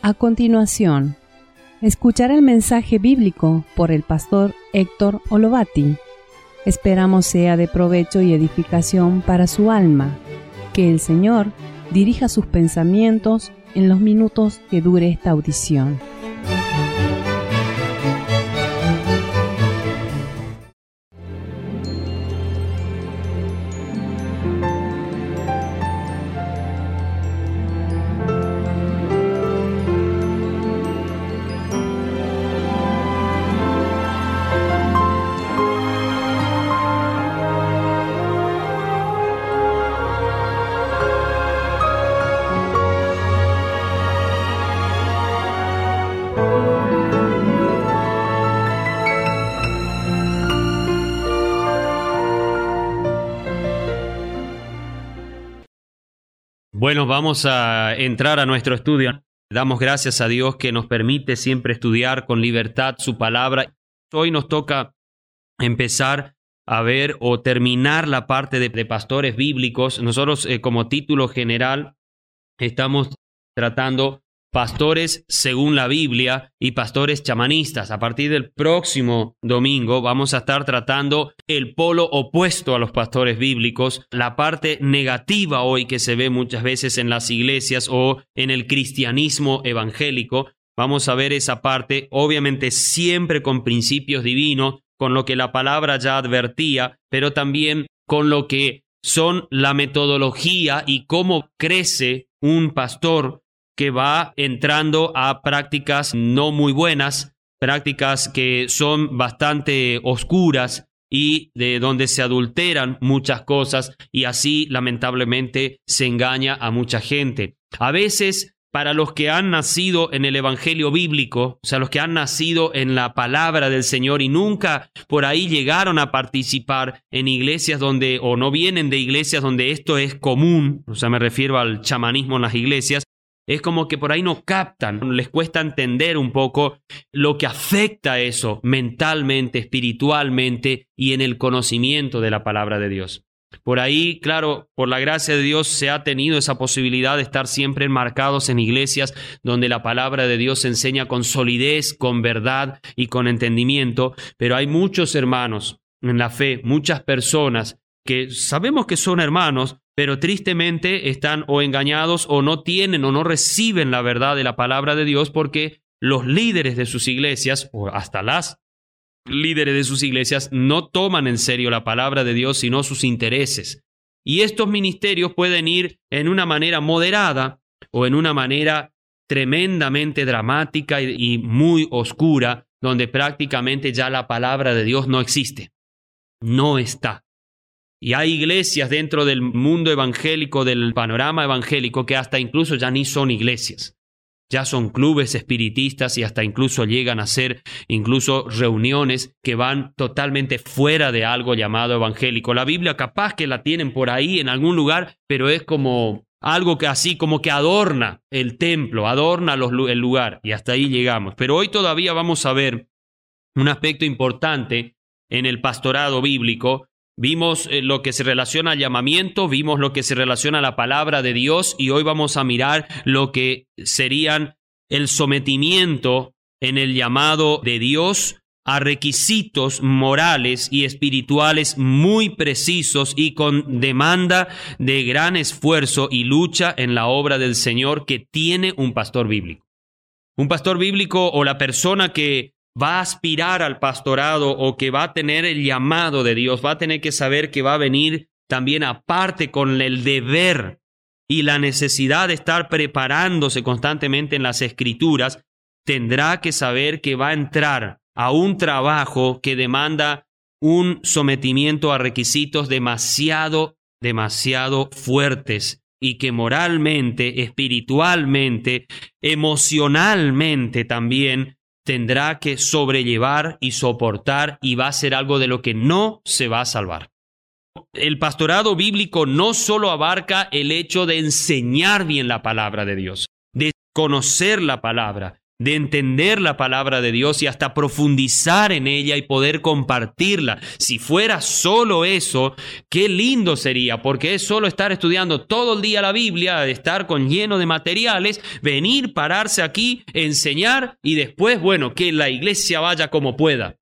A continuación, escuchar el mensaje bíblico por el pastor Héctor Olovati. Esperamos sea de provecho y edificación para su alma. Que el Señor dirija sus pensamientos en los minutos que dure esta audición. Bueno, vamos a entrar a nuestro estudio. Damos gracias a Dios que nos permite siempre estudiar con libertad su palabra. Hoy nos toca empezar a ver o terminar la parte de pastores bíblicos. Nosotros como título general estamos tratando pastores según la Biblia y pastores chamanistas. A partir del próximo domingo vamos a estar tratando el polo opuesto a los pastores bíblicos, la parte negativa hoy que se ve muchas veces en las iglesias o en el cristianismo evangélico. Vamos a ver esa parte, obviamente siempre con principios divinos, con lo que la palabra ya advertía, pero también con lo que son la metodología y cómo crece un pastor que va entrando a prácticas no muy buenas, prácticas que son bastante oscuras y de donde se adulteran muchas cosas y así lamentablemente se engaña a mucha gente. A veces para los que han nacido en el evangelio bíblico, o sea, los que han nacido en la palabra del Señor y nunca por ahí llegaron a participar en iglesias donde, o no vienen de iglesias donde esto es común, o sea, me refiero al chamanismo en las iglesias, es como que por ahí no captan, les cuesta entender un poco lo que afecta eso mentalmente, espiritualmente y en el conocimiento de la palabra de Dios. Por ahí, claro, por la gracia de Dios se ha tenido esa posibilidad de estar siempre enmarcados en iglesias donde la palabra de Dios se enseña con solidez, con verdad y con entendimiento, pero hay muchos hermanos en la fe, muchas personas que sabemos que son hermanos, pero tristemente están o engañados o no tienen o no reciben la verdad de la palabra de Dios porque los líderes de sus iglesias, o hasta las líderes de sus iglesias, no toman en serio la palabra de Dios, sino sus intereses. Y estos ministerios pueden ir en una manera moderada o en una manera tremendamente dramática y muy oscura, donde prácticamente ya la palabra de Dios no existe, no está. Y hay iglesias dentro del mundo evangélico, del panorama evangélico, que hasta incluso ya ni son iglesias. Ya son clubes espiritistas y hasta incluso llegan a ser incluso reuniones que van totalmente fuera de algo llamado evangélico. La Biblia capaz que la tienen por ahí en algún lugar, pero es como algo que así como que adorna el templo, adorna el lugar y hasta ahí llegamos. Pero hoy todavía vamos a ver un aspecto importante en el pastorado bíblico. Vimos lo que se relaciona al llamamiento, vimos lo que se relaciona a la palabra de Dios y hoy vamos a mirar lo que serían el sometimiento en el llamado de Dios a requisitos morales y espirituales muy precisos y con demanda de gran esfuerzo y lucha en la obra del Señor que tiene un pastor bíblico. Un pastor bíblico o la persona que va a aspirar al pastorado o que va a tener el llamado de Dios, va a tener que saber que va a venir también aparte con el deber y la necesidad de estar preparándose constantemente en las Escrituras, tendrá que saber que va a entrar a un trabajo que demanda un sometimiento a requisitos demasiado fuertes y que moralmente, espiritualmente, emocionalmente también tendrá que sobrellevar y soportar y va a ser algo de lo que no se va a salvar. El pastorado bíblico no solo abarca el hecho de enseñar bien la palabra de Dios, de conocer la palabra, de entender la palabra de Dios y hasta profundizar en ella y poder compartirla. Si fuera solo eso, qué lindo sería, porque es solo estar estudiando todo el día la Biblia, estar lleno de materiales, venir, pararse aquí, enseñar y después, que la iglesia vaya como pueda.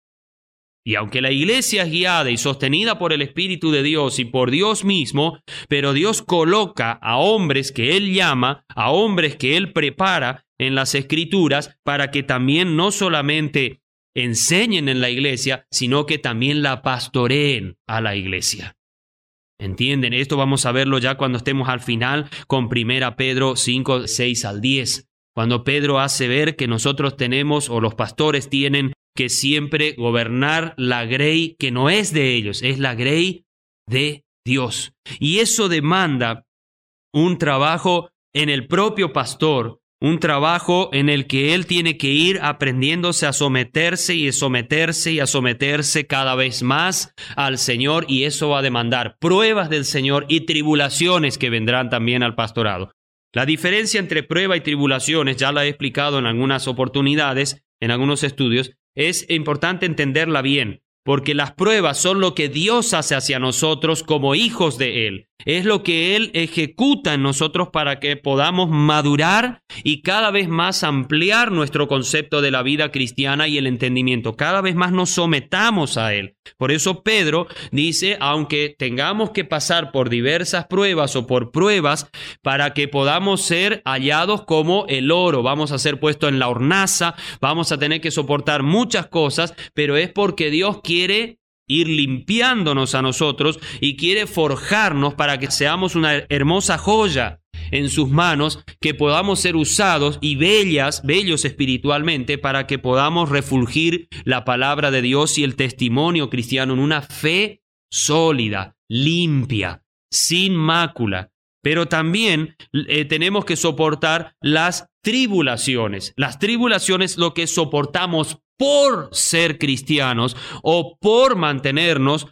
Y aunque la iglesia es guiada y sostenida por el Espíritu de Dios y por Dios mismo, pero Dios coloca a hombres que Él llama, a hombres que Él prepara en las Escrituras para que también no solamente enseñen en la iglesia, sino que también la pastoreen a la iglesia. ¿Entienden? Esto vamos a verlo ya cuando estemos al final con 1 Pedro 5, 6 al 10. Cuando Pedro hace ver que nosotros tenemos, o los pastores tienen, que siempre gobernar la grey que no es de ellos, es la grey de Dios. Y eso demanda un trabajo en el propio pastor, un trabajo en el que él tiene que ir aprendiéndose a someterse y a someterse y a someterse cada vez más al Señor, y eso va a demandar pruebas del Señor y tribulaciones que vendrán también al pastorado. La diferencia entre prueba y tribulaciones, ya la he explicado en algunas oportunidades, en algunos estudios. Es importante entenderla bien, porque las pruebas son lo que Dios hace hacia nosotros como hijos de Él. Es lo que Él ejecuta en nosotros para que podamos madurar y cada vez más ampliar nuestro concepto de la vida cristiana y el entendimiento. Cada vez más nos sometamos a Él. Por eso Pedro dice, aunque tengamos que pasar por diversas pruebas o por pruebas para que podamos ser hallados como el oro, vamos a ser puestos en la hornaza, vamos a tener que soportar muchas cosas, pero es porque Dios quiere ir limpiándonos a nosotros y quiere forjarnos para que seamos una hermosa joya en sus manos, que podamos ser usados y bellos espiritualmente, para que podamos refulgir la palabra de Dios y el testimonio cristiano en una fe sólida, limpia, sin mácula. Pero también tenemos que soportar las tribulaciones. Las tribulaciones, lo que soportamos por ser cristianos o por mantenernos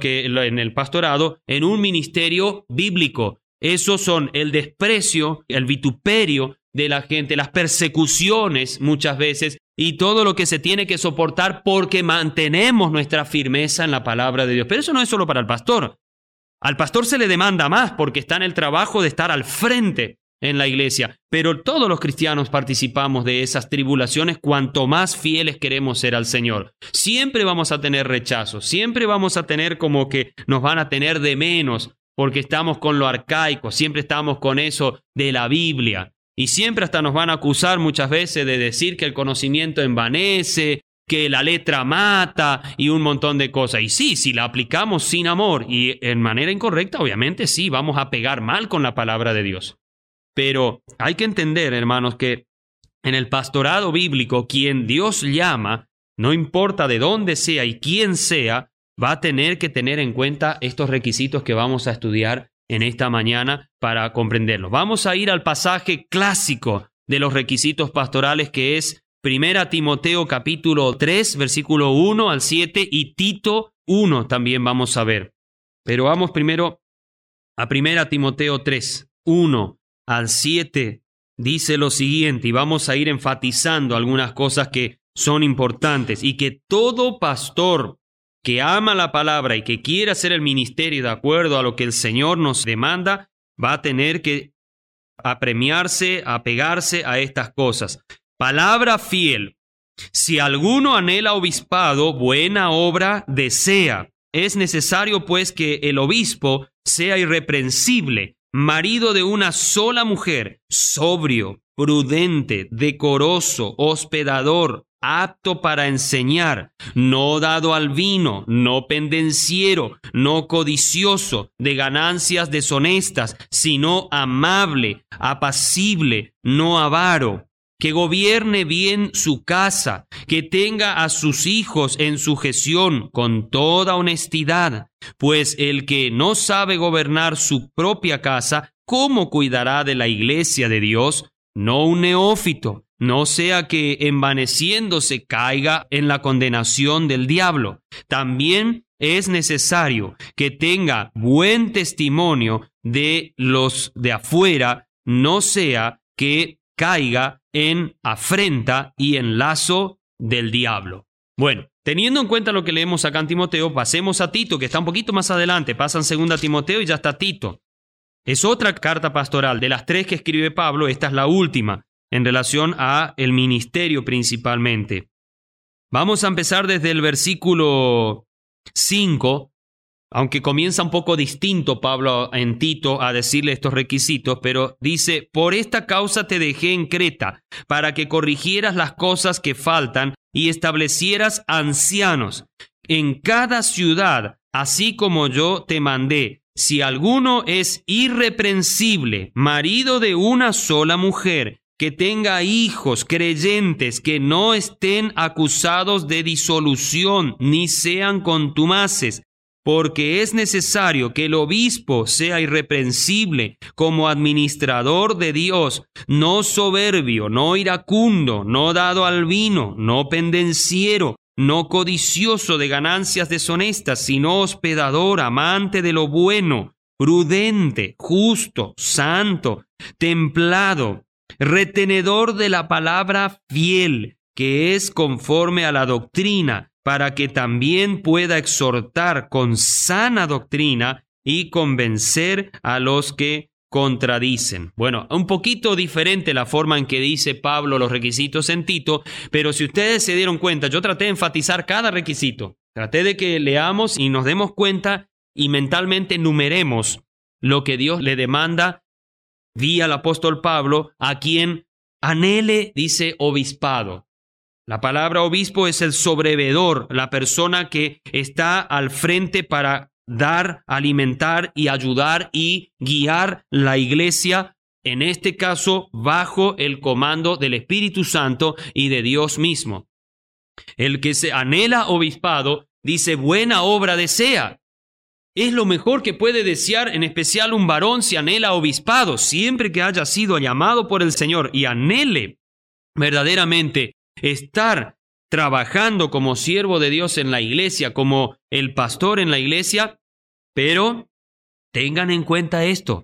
en el pastorado en un ministerio bíblico. Esos son el desprecio, el vituperio de la gente, las persecuciones muchas veces y todo lo que se tiene que soportar porque mantenemos nuestra firmeza en la palabra de Dios. Pero eso no es solo para el pastor. Al pastor se le demanda más porque está en el trabajo de estar al frente en la iglesia, pero todos los cristianos participamos de esas tribulaciones cuanto más fieles queremos ser al Señor. Siempre vamos a tener rechazo, siempre vamos a tener como que nos van a tener de menos porque estamos con lo arcaico, siempre estamos con eso de la Biblia y siempre hasta nos van a acusar muchas veces de decir que el conocimiento envanece, que la letra mata y un montón de cosas. Y sí, si la aplicamos sin amor y en manera incorrecta, obviamente sí, vamos a pegar mal con la palabra de Dios. Pero hay que entender, hermanos, que en el pastorado bíblico, quien Dios llama, no importa de dónde sea y quién sea, va a tener que tener en cuenta estos requisitos que vamos a estudiar en esta mañana para comprenderlos. Vamos a ir al pasaje clásico de los requisitos pastorales, que es 1 Timoteo capítulo 3, versículo 1 al 7 y Tito 1 también vamos a ver. Pero vamos primero a 1 Timoteo 3, 1 al 7. Dice lo siguiente, y vamos a ir enfatizando algunas cosas que son importantes, y que todo pastor que ama la palabra y que quiere hacer el ministerio de acuerdo a lo que el Señor nos demanda, va a tener que apremiarse, apegarse a estas cosas. Palabra fiel. Si alguno anhela obispado, buena obra desea. Es necesario, pues, que el obispo sea irreprensible, marido de una sola mujer, sobrio, prudente, decoroso, hospedador, apto para enseñar, no dado al vino, no pendenciero, no codicioso de ganancias deshonestas, sino amable, apacible, no avaro, que gobierne bien su casa, que tenga a sus hijos en sujeción con toda honestidad, pues el que no sabe gobernar su propia casa, ¿cómo cuidará de la iglesia de Dios? No un neófito, no sea que envaneciéndose caiga en la condenación del diablo. También es necesario que tenga buen testimonio de los de afuera, no sea que caiga en afrenta y en lazo del diablo. Bueno, teniendo en cuenta lo que leemos acá en Timoteo, pasemos a Tito, que está un poquito más adelante. Pasan 2 Timoteo y ya está Tito. Es otra carta pastoral. De las 3 que escribe Pablo, esta es la última en relación a el ministerio principalmente. Vamos a empezar desde el versículo 5, aunque comienza un poco distinto Pablo en Tito a decirle estos requisitos, pero dice: por esta causa te dejé en Creta, para que corrigieras las cosas que faltan y establecieras ancianos en cada ciudad, así como yo te mandé. Si alguno es irreprensible, marido de una sola mujer, que tenga hijos creyentes, que no estén acusados de disolución, ni sean contumaces, porque es necesario que el obispo sea irreprensible como administrador de Dios, no soberbio, no iracundo, no dado al vino, no pendenciero, no codicioso de ganancias deshonestas, sino hospedador, amante de lo bueno, prudente, justo, santo, templado, retenedor de la palabra fiel, que es conforme a la doctrina, para que también pueda exhortar con sana doctrina y convencer a los que contradicen. Bueno, un poquito diferente la forma en que dice Pablo los requisitos en Tito, pero si ustedes se dieron cuenta, yo traté de enfatizar cada requisito. Traté de que leamos y nos demos cuenta y mentalmente numeremos lo que Dios le demanda vía el apóstol Pablo, a quien anhele, dice, obispado. La palabra obispo es el sobrevedor, la persona que está al frente para dar, alimentar y ayudar y guiar la iglesia, en este caso bajo el comando del Espíritu Santo y de Dios mismo. El que se anhela obispado dice: buena obra desea. Es lo mejor que puede desear, en especial un varón, si anhela obispado, siempre que haya sido llamado por el Señor y anhele verdaderamente estar trabajando como siervo de Dios en la iglesia, como el pastor en la iglesia. Pero tengan en cuenta esto.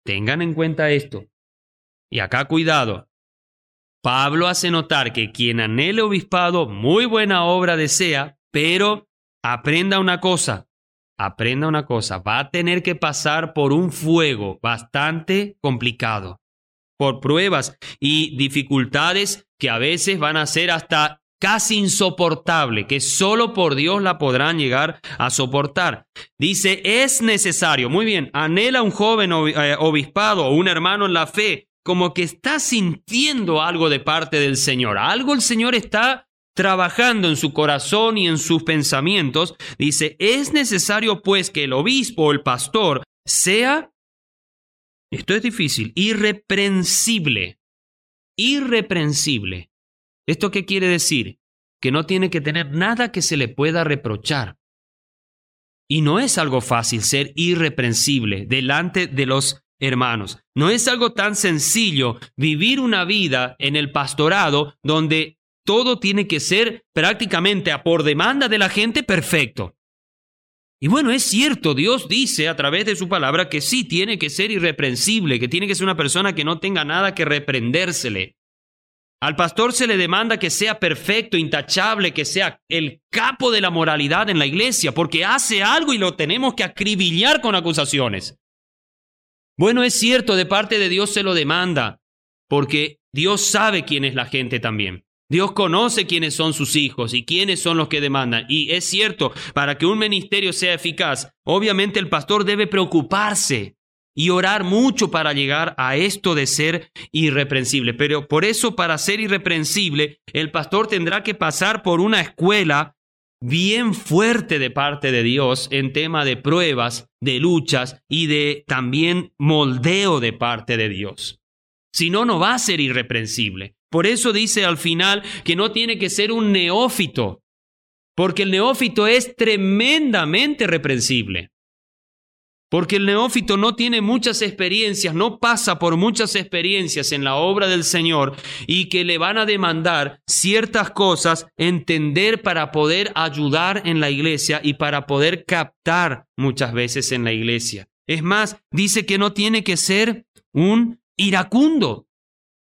Y acá cuidado. Pablo hace notar que quien anhele obispado, muy buena obra desea, pero aprenda una cosa, va a tener que pasar por un fuego bastante complicado, por pruebas y dificultades que a veces van a ser hasta casi insoportable, que solo por Dios la podrán llegar a soportar. Dice: es necesario. Muy bien, anhela un joven obispado o un hermano en la fe, como que está sintiendo algo de parte del Señor. Algo el Señor está trabajando en su corazón y en sus pensamientos. Dice: es necesario pues que el obispo o el pastor sea, esto es difícil, irreprensible. ¿Esto qué quiere decir? Que no tiene que tener nada que se le pueda reprochar. Y no es algo fácil ser irreprensible delante de los hermanos. No es algo tan sencillo vivir una vida en el pastorado donde todo tiene que ser prácticamente por demanda de la gente perfecto. Y bueno, es cierto, Dios dice a través de su palabra que sí tiene que ser irreprensible, que tiene que ser una persona que no tenga nada que reprendérsele. Al pastor se le demanda que sea perfecto, intachable, que sea el capo de la moralidad en la iglesia, porque hace algo y lo tenemos que acribillar con acusaciones. Bueno, es cierto, de parte de Dios se lo demanda, porque Dios sabe quién es la gente también. Dios conoce quiénes son sus hijos y quiénes son los que demandan. Y es cierto, para que un ministerio sea eficaz, obviamente el pastor debe preocuparse y orar mucho para llegar a esto de ser irreprensible. Pero por eso, para ser irreprensible, el pastor tendrá que pasar por una escuela bien fuerte de parte de Dios en tema de pruebas, de luchas y de también moldeo de parte de Dios. Si no, no va a ser irreprensible. Por eso dice al final que no tiene que ser un neófito, porque el neófito es tremendamente reprensible. Porque el neófito no tiene muchas experiencias, no pasa por muchas experiencias en la obra del Señor y que le van a demandar ciertas cosas, entender para poder ayudar en la iglesia y para poder captar muchas veces en la iglesia. Es más, dice que no tiene que ser un iracundo.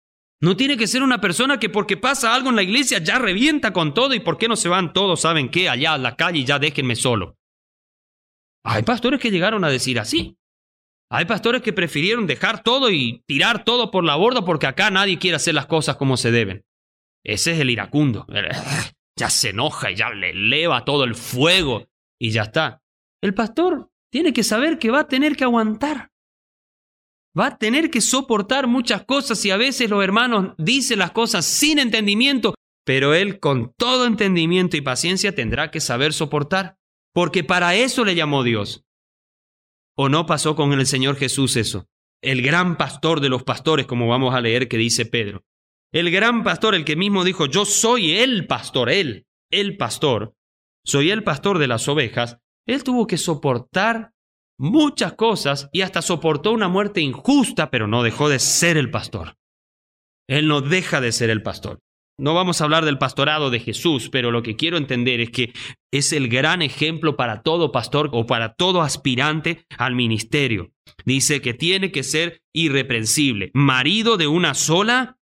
No tiene que ser una persona que porque pasa algo en la iglesia ya revienta con todo y por qué no se van todos, ¿saben qué? Allá a la calle y ya déjenme solo. Hay pastores que llegaron a decir así. Hay pastores que prefirieron dejar todo y tirar todo por la borda porque acá nadie quiere hacer las cosas como se deben. Ese es el iracundo. Ya se enoja y ya le eleva todo el fuego y ya está. El pastor tiene que saber que va a tener que aguantar. Va a tener que soportar muchas cosas y a veces los hermanos dicen las cosas sin entendimiento, pero él con todo entendimiento y paciencia tendrá que saber soportar, porque para eso le llamó Dios. ¿O no pasó con el Señor Jesús eso? El gran pastor de los pastores, como vamos a leer que dice Pedro. El gran pastor, el que mismo dijo, yo soy el pastor, el pastor, soy el pastor de las ovejas. Él tuvo que soportar muchas cosas y hasta soportó una muerte injusta, pero no dejó de ser el pastor. Él no deja de ser el pastor. No vamos a hablar del pastorado de Jesús, pero lo que quiero entender es que es el gran ejemplo para todo pastor o para todo aspirante al ministerio. Dice que tiene que ser irreprensible, marido de una sola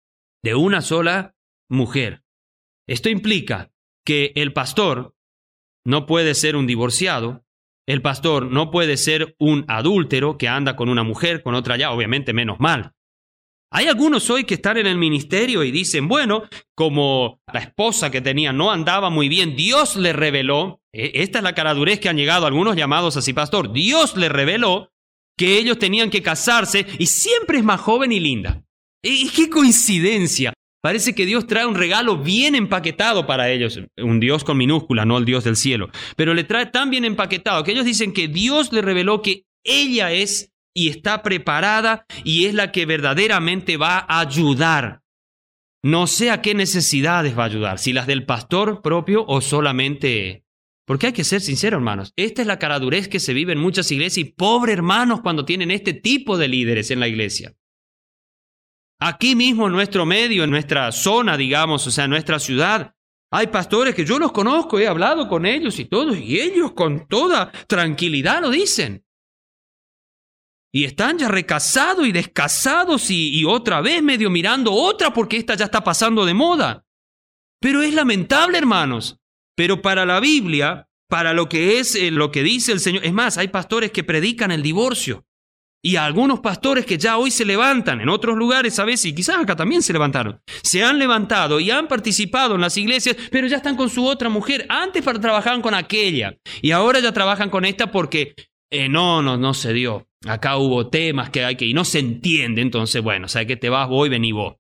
mujer. Esto implica que el pastor no puede ser un divorciado, el pastor no puede ser un adúltero que anda con una mujer, con otra allá, obviamente menos mal. Hay algunos hoy que están en el ministerio y dicen, bueno, como la esposa que tenía no andaba muy bien, Dios le reveló, esta es la caradurez que han llegado algunos llamados así, pastor, Dios le reveló que ellos tenían que casarse y siempre es más joven y linda. ¡Y qué coincidencia! Parece que Dios trae un regalo bien empaquetado para ellos. Un Dios con minúscula, no el Dios del cielo. Pero le trae tan bien empaquetado que ellos dicen que Dios le reveló que ella es y está preparada y es la que verdaderamente va a ayudar. No sé a qué necesidades va a ayudar, si las del pastor propio o solamente... Porque hay que ser sincero, hermanos. Esta es la caradurez que se vive en muchas iglesias y pobre hermanos cuando tienen este tipo de líderes en la iglesia. Aquí mismo en nuestro medio, en nuestra zona, digamos, o sea, en nuestra ciudad, hay pastores que yo los conozco, he hablado con ellos y todos, y ellos con toda tranquilidad lo dicen. Y están ya recasados y descasados y otra vez medio mirando otra porque esta ya está pasando de moda. Pero es lamentable, hermanos. Pero para la Biblia, para lo que es lo que dice el Señor, es más, hay pastores que predican el divorcio. Y algunos pastores que ya hoy se levantan en otros lugares a veces, y quizás acá también se levantaron, se han levantado y han participado en las iglesias, pero ya están con su otra mujer. Antes trabajaban con aquella y ahora ya trabajan con esta porque no se dio. Acá hubo temas y no se entiende. Entonces, bueno, o sea que te vas, voy, vení vos.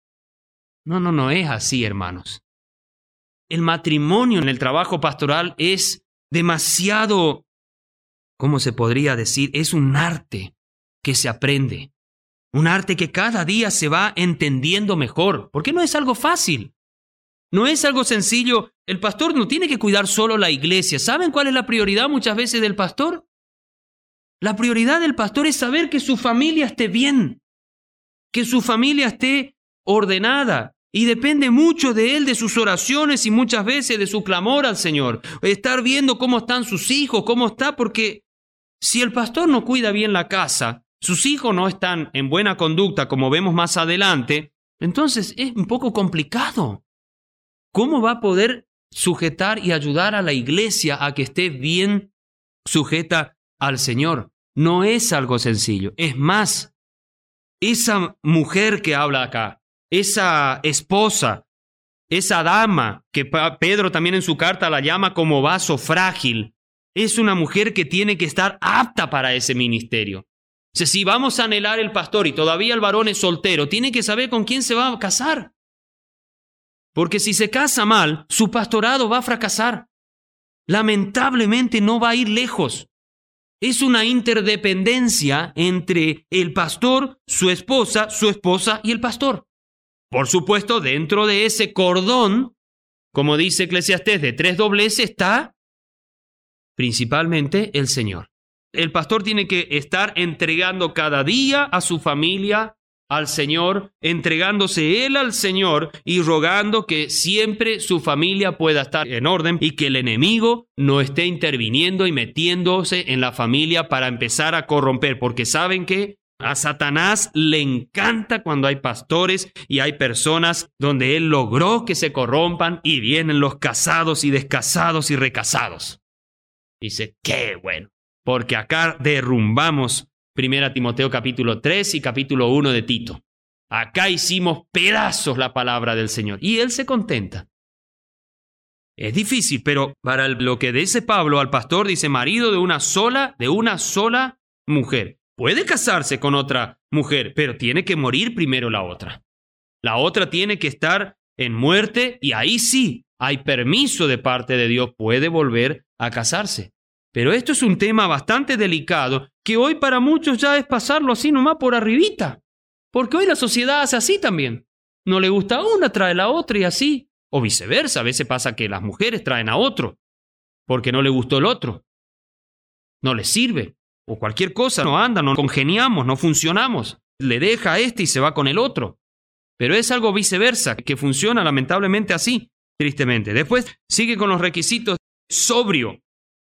No es así, hermanos. El matrimonio en el trabajo pastoral es demasiado, ¿cómo se podría decir? Es un arte que se aprende. Un arte que cada día se va entendiendo mejor, porque no es algo fácil. No es algo sencillo. El pastor no tiene que cuidar solo la iglesia. ¿Saben cuál es la prioridad muchas veces del pastor? La prioridad del pastor es saber que su familia esté bien, que su familia esté ordenada. Y depende mucho de él, de sus oraciones y muchas veces de su clamor al Señor. Estar viendo cómo están sus hijos, porque si el pastor no cuida bien la casa, sus hijos no están en buena conducta, como vemos más adelante, entonces es un poco complicado. ¿Cómo va a poder sujetar y ayudar a la iglesia a que esté bien sujeta al Señor? No es algo sencillo. Es más, esa mujer que habla acá, esa esposa, esa dama, que Pedro también en su carta la llama como vaso frágil, es una mujer que tiene que estar apta para ese ministerio. O sea, si vamos a anhelar el pastor y todavía el varón es soltero, tiene que saber con quién se va a casar. Porque si se casa mal, su pastorado va a fracasar. Lamentablemente no va a ir lejos. Es una interdependencia entre el pastor, su esposa y el pastor. Por supuesto, dentro de ese cordón, como dice Eclesiastés, de 3 dobleces está principalmente el Señor. El pastor tiene que estar entregando cada día a su familia al Señor, entregándose él al Señor y rogando que siempre su familia pueda estar en orden y que el enemigo no esté interviniendo y metiéndose en la familia para empezar a corromper, porque saben que A Satanás le encanta cuando hay pastores y hay personas donde él logró que se corrompan y vienen los casados y descasados y recasados. Dice, qué bueno, porque acá derrumbamos 1 Timoteo capítulo 3 y capítulo 1 de Tito. Acá hicimos pedazos la palabra del Señor y él se contenta. Es difícil, pero para lo que dice Pablo al pastor, dice marido de una sola mujer. Puede casarse con otra mujer, pero tiene que morir primero la otra. La otra tiene que estar en muerte y ahí sí hay permiso de parte de Dios, puede volver a casarse. Pero esto es un tema bastante delicado que hoy para muchos ya es pasarlo así nomás por arribita. Porque hoy la sociedad hace así también. No le gusta a una, trae la otra y así. O viceversa, a veces pasa que las mujeres traen a otro porque no le gustó el otro. No les sirve. O cualquier cosa, no anda, no congeniamos, no funcionamos. Le deja a este y se va con el otro. Pero es algo viceversa, que funciona lamentablemente así, tristemente. Después sigue con los requisitos. Sobrio.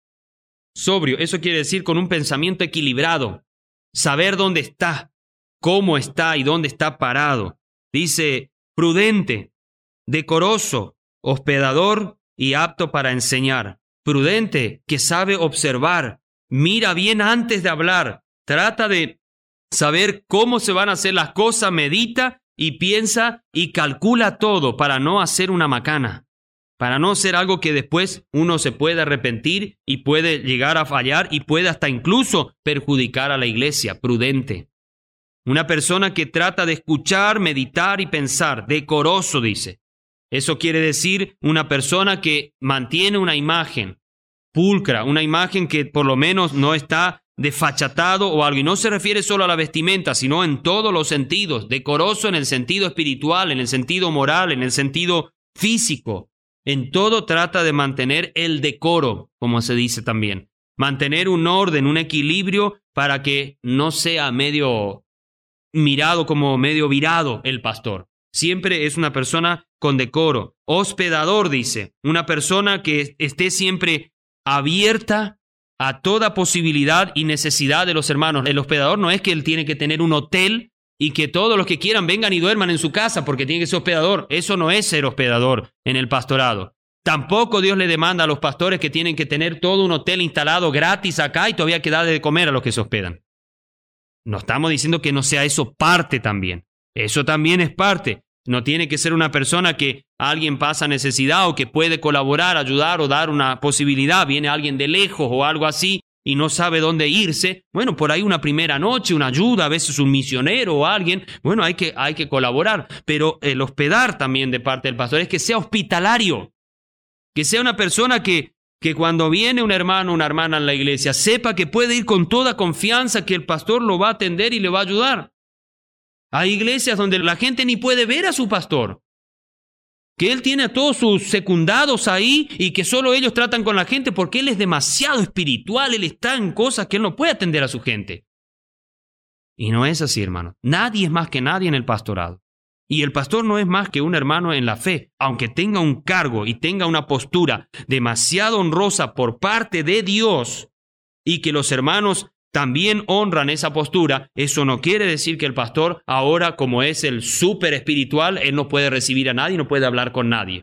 Sobrio, eso quiere decir con un pensamiento equilibrado. Saber dónde está, cómo está y dónde está parado. Dice prudente, decoroso, hospedador y apto para enseñar. Prudente, que sabe observar. Mira bien antes de hablar, trata de saber cómo se van a hacer las cosas, medita y piensa y calcula todo para no hacer una macana, para no ser algo que después uno se puede arrepentir y puede llegar a fallar y puede hasta incluso perjudicar a la iglesia. Prudente. Una persona que trata de escuchar, meditar y pensar, decoroso dice. Eso quiere decir una persona que mantiene una imagen pulcra, una imagen que por lo menos no está desfachatado o algo. Y no se refiere solo a la vestimenta, sino en todos los sentidos. Decoroso en el sentido espiritual, en el sentido moral, en el sentido físico. En todo trata de mantener el decoro, como se dice también. Mantener un orden, un equilibrio para que no sea medio mirado como medio virado el pastor. Siempre es una persona con decoro. Hospedador, dice. Una persona que esté siempre abierta a toda posibilidad y necesidad de los hermanos. El hospedador no es que él tiene que tener un hotel y que todos los que quieran vengan y duerman en su casa porque tiene que ser hospedador. Eso no es ser hospedador en el pastorado. Tampoco Dios le demanda a los pastores que tienen que tener todo un hotel instalado gratis acá y todavía que darle de comer a los que se hospedan. No estamos diciendo que no sea eso parte también. Eso también es parte. No tiene que ser una persona que alguien pasa necesidad o que puede colaborar, ayudar o dar una posibilidad. Viene alguien de lejos o algo así y no sabe dónde irse. Bueno, por ahí una primera noche, una ayuda, a veces un misionero o alguien. Bueno, hay que colaborar. Pero el hospedar también de parte del pastor es que sea hospitalario. Que sea una persona que cuando viene un hermano o una hermana en la iglesia sepa que puede ir con toda confianza, que el pastor lo va a atender y le va a ayudar. Hay iglesias donde la gente ni puede ver a su pastor, que él tiene a todos sus secundados ahí y que solo ellos tratan con la gente porque él es demasiado espiritual, él está en cosas que él no puede atender a su gente. Y no es así, hermano. Nadie es más que nadie en el pastorado. Y el pastor no es más que un hermano en la fe, aunque tenga un cargo y tenga una postura demasiado honrosa por parte de Dios y que los hermanos también honran esa postura. Eso no quiere decir que el pastor ahora, como es el súper espiritual, él no puede recibir a nadie, no puede hablar con nadie.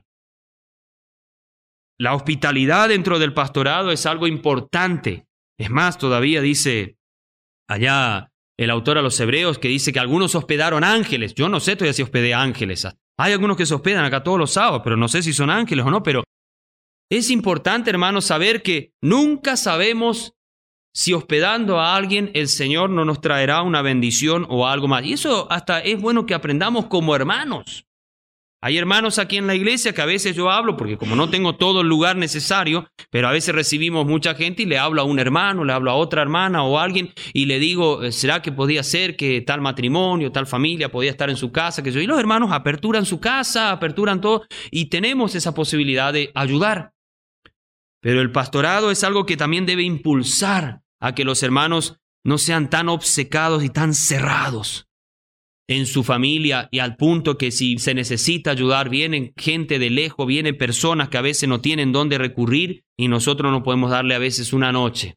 La hospitalidad dentro del pastorado es algo importante. Es más, todavía dice allá el autor a los Hebreos que dice que algunos hospedaron ángeles. Yo no sé todavía si hospedé ángeles. Hay algunos que se hospedan acá todos los sábados, pero no sé si son ángeles o no. Pero es importante, hermanos, saber que nunca sabemos si hospedando a alguien el Señor no nos traerá una bendición o algo más. Y eso hasta es bueno que aprendamos como hermanos. Hay hermanos aquí en la iglesia que a veces yo hablo, porque como no tengo todo el lugar necesario, pero a veces recibimos mucha gente y le hablo a un hermano, le hablo a otra hermana o a alguien y le digo, ¿será que podía ser que tal matrimonio, tal familia podía estar en su casa? Y los hermanos aperturan su casa, aperturan todo y tenemos esa posibilidad de ayudar. Pero el pastorado es algo que también debe impulsar a que los hermanos no sean tan obcecados y tan cerrados en su familia y al punto que si se necesita ayudar, vienen gente de lejos, vienen personas que a veces no tienen dónde recurrir y nosotros no podemos darle a veces una noche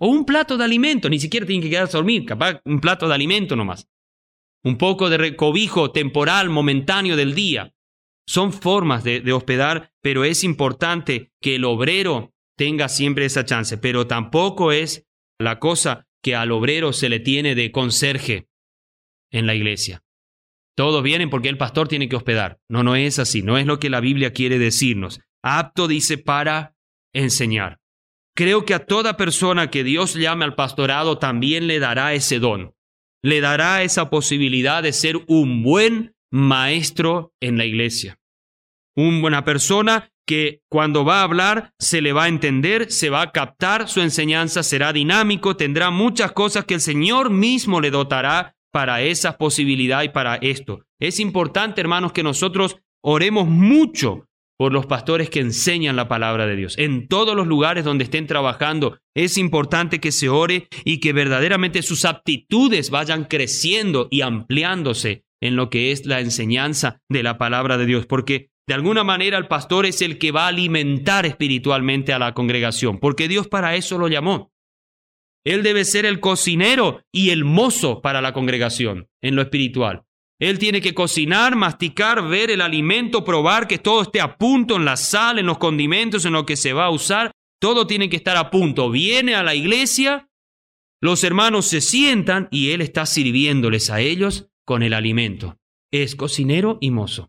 O un plato de alimento, ni siquiera tienen que quedarse a dormir, capaz un plato de alimento nomás. Un poco de recobijo temporal, momentáneo del día. Son formas de hospedar, pero es importante que el obrero tenga siempre esa chance. Pero tampoco es la cosa que al obrero se le tiene de conserje en la iglesia. Todos vienen porque el pastor tiene que hospedar. No es así. No es lo que la Biblia quiere decirnos. Apto dice para enseñar. Creo que a toda persona que Dios llame al pastorado también le dará ese don. Le dará esa posibilidad de ser un buen maestro en la iglesia. Una buena persona que cuando va a hablar se le va a entender, se va a captar su enseñanza, será dinámico, tendrá muchas cosas que el Señor mismo le dotará para esa posibilidad y para esto. Es importante, hermanos, que nosotros oremos mucho por los pastores que enseñan la palabra de Dios. En todos los lugares donde estén trabajando, es importante que se ore y que verdaderamente sus aptitudes vayan creciendo y ampliándose en lo que es la enseñanza de la palabra de Dios. Porque de alguna manera el pastor es el que va a alimentar espiritualmente a la congregación, porque Dios para eso lo llamó. Él debe ser el cocinero y el mozo para la congregación en lo espiritual. Él tiene que cocinar, masticar, ver el alimento, probar que todo esté a punto en la sal, en los condimentos, en lo que se va a usar. Todo tiene que estar a punto. Viene a la iglesia, los hermanos se sientan y él está sirviéndoles a ellos con el alimento. Es cocinero y mozo.